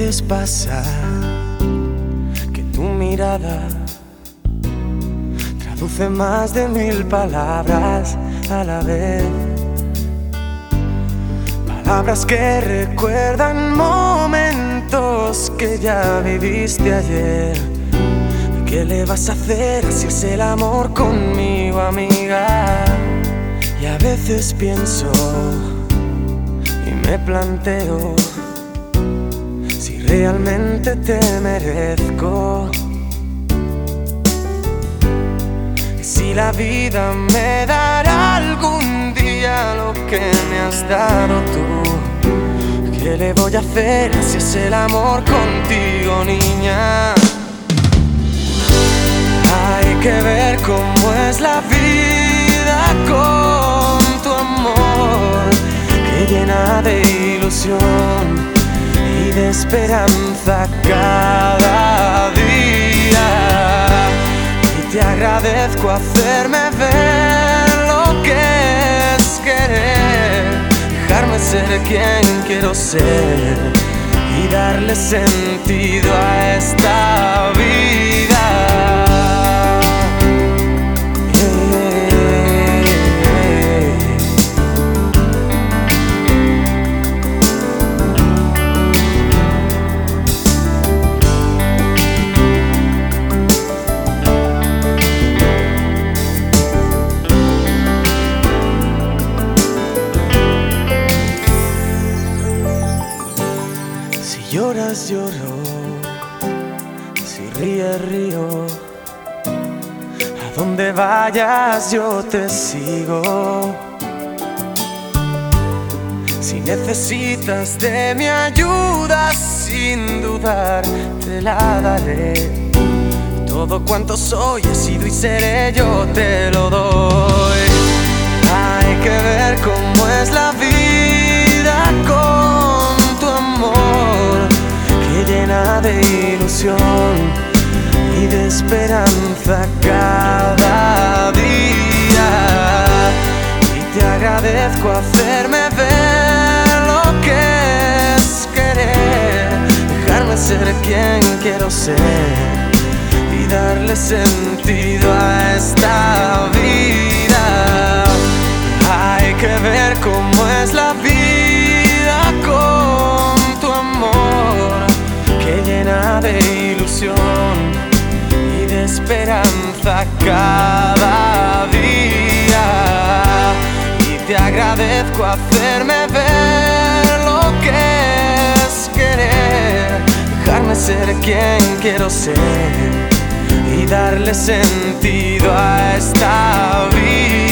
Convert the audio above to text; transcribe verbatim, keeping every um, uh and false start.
veces pasa que tu mirada traduce más de mil palabras a la vez. Palabras que recuerdan momentos que ya viviste ayer. ¿Qué le vas a hacer si es el amor conmigo, amiga? Y a veces pienso y me planteo si realmente te merezco, si la vida me dará algún día lo que me has dado tú. ¿Qué le voy a hacer si es el amor contigo, niña? Hay que ver cómo es la vida con tu amor, que llena de ilusión y de esperanza cada día. Y te agradezco hacerme ver lo que es querer, dejarme ser quien quiero ser y darle sentido a esta vida. Si lloras, lloro, si ríes, río. A donde vayas yo te sigo. Si necesitas de mi ayuda, sin dudar te la daré. Todo cuanto soy, he sido y seré, yo te lo doy. Hay que ver cómo es la vida con tu amor, que llena de ilusión y de esperanza cada día. Y te agradezco hacerme ver lo que es querer, dejarme ser quien quiero ser y darle sentido a esta vida. Hay que ver cómo es la vida con tu amor, que llena de ilusión y de esperanza cada día. Y te agradezco hacerme ver lo que es querer, dejarme ser quien quiero ser y darle sentido a esta vida.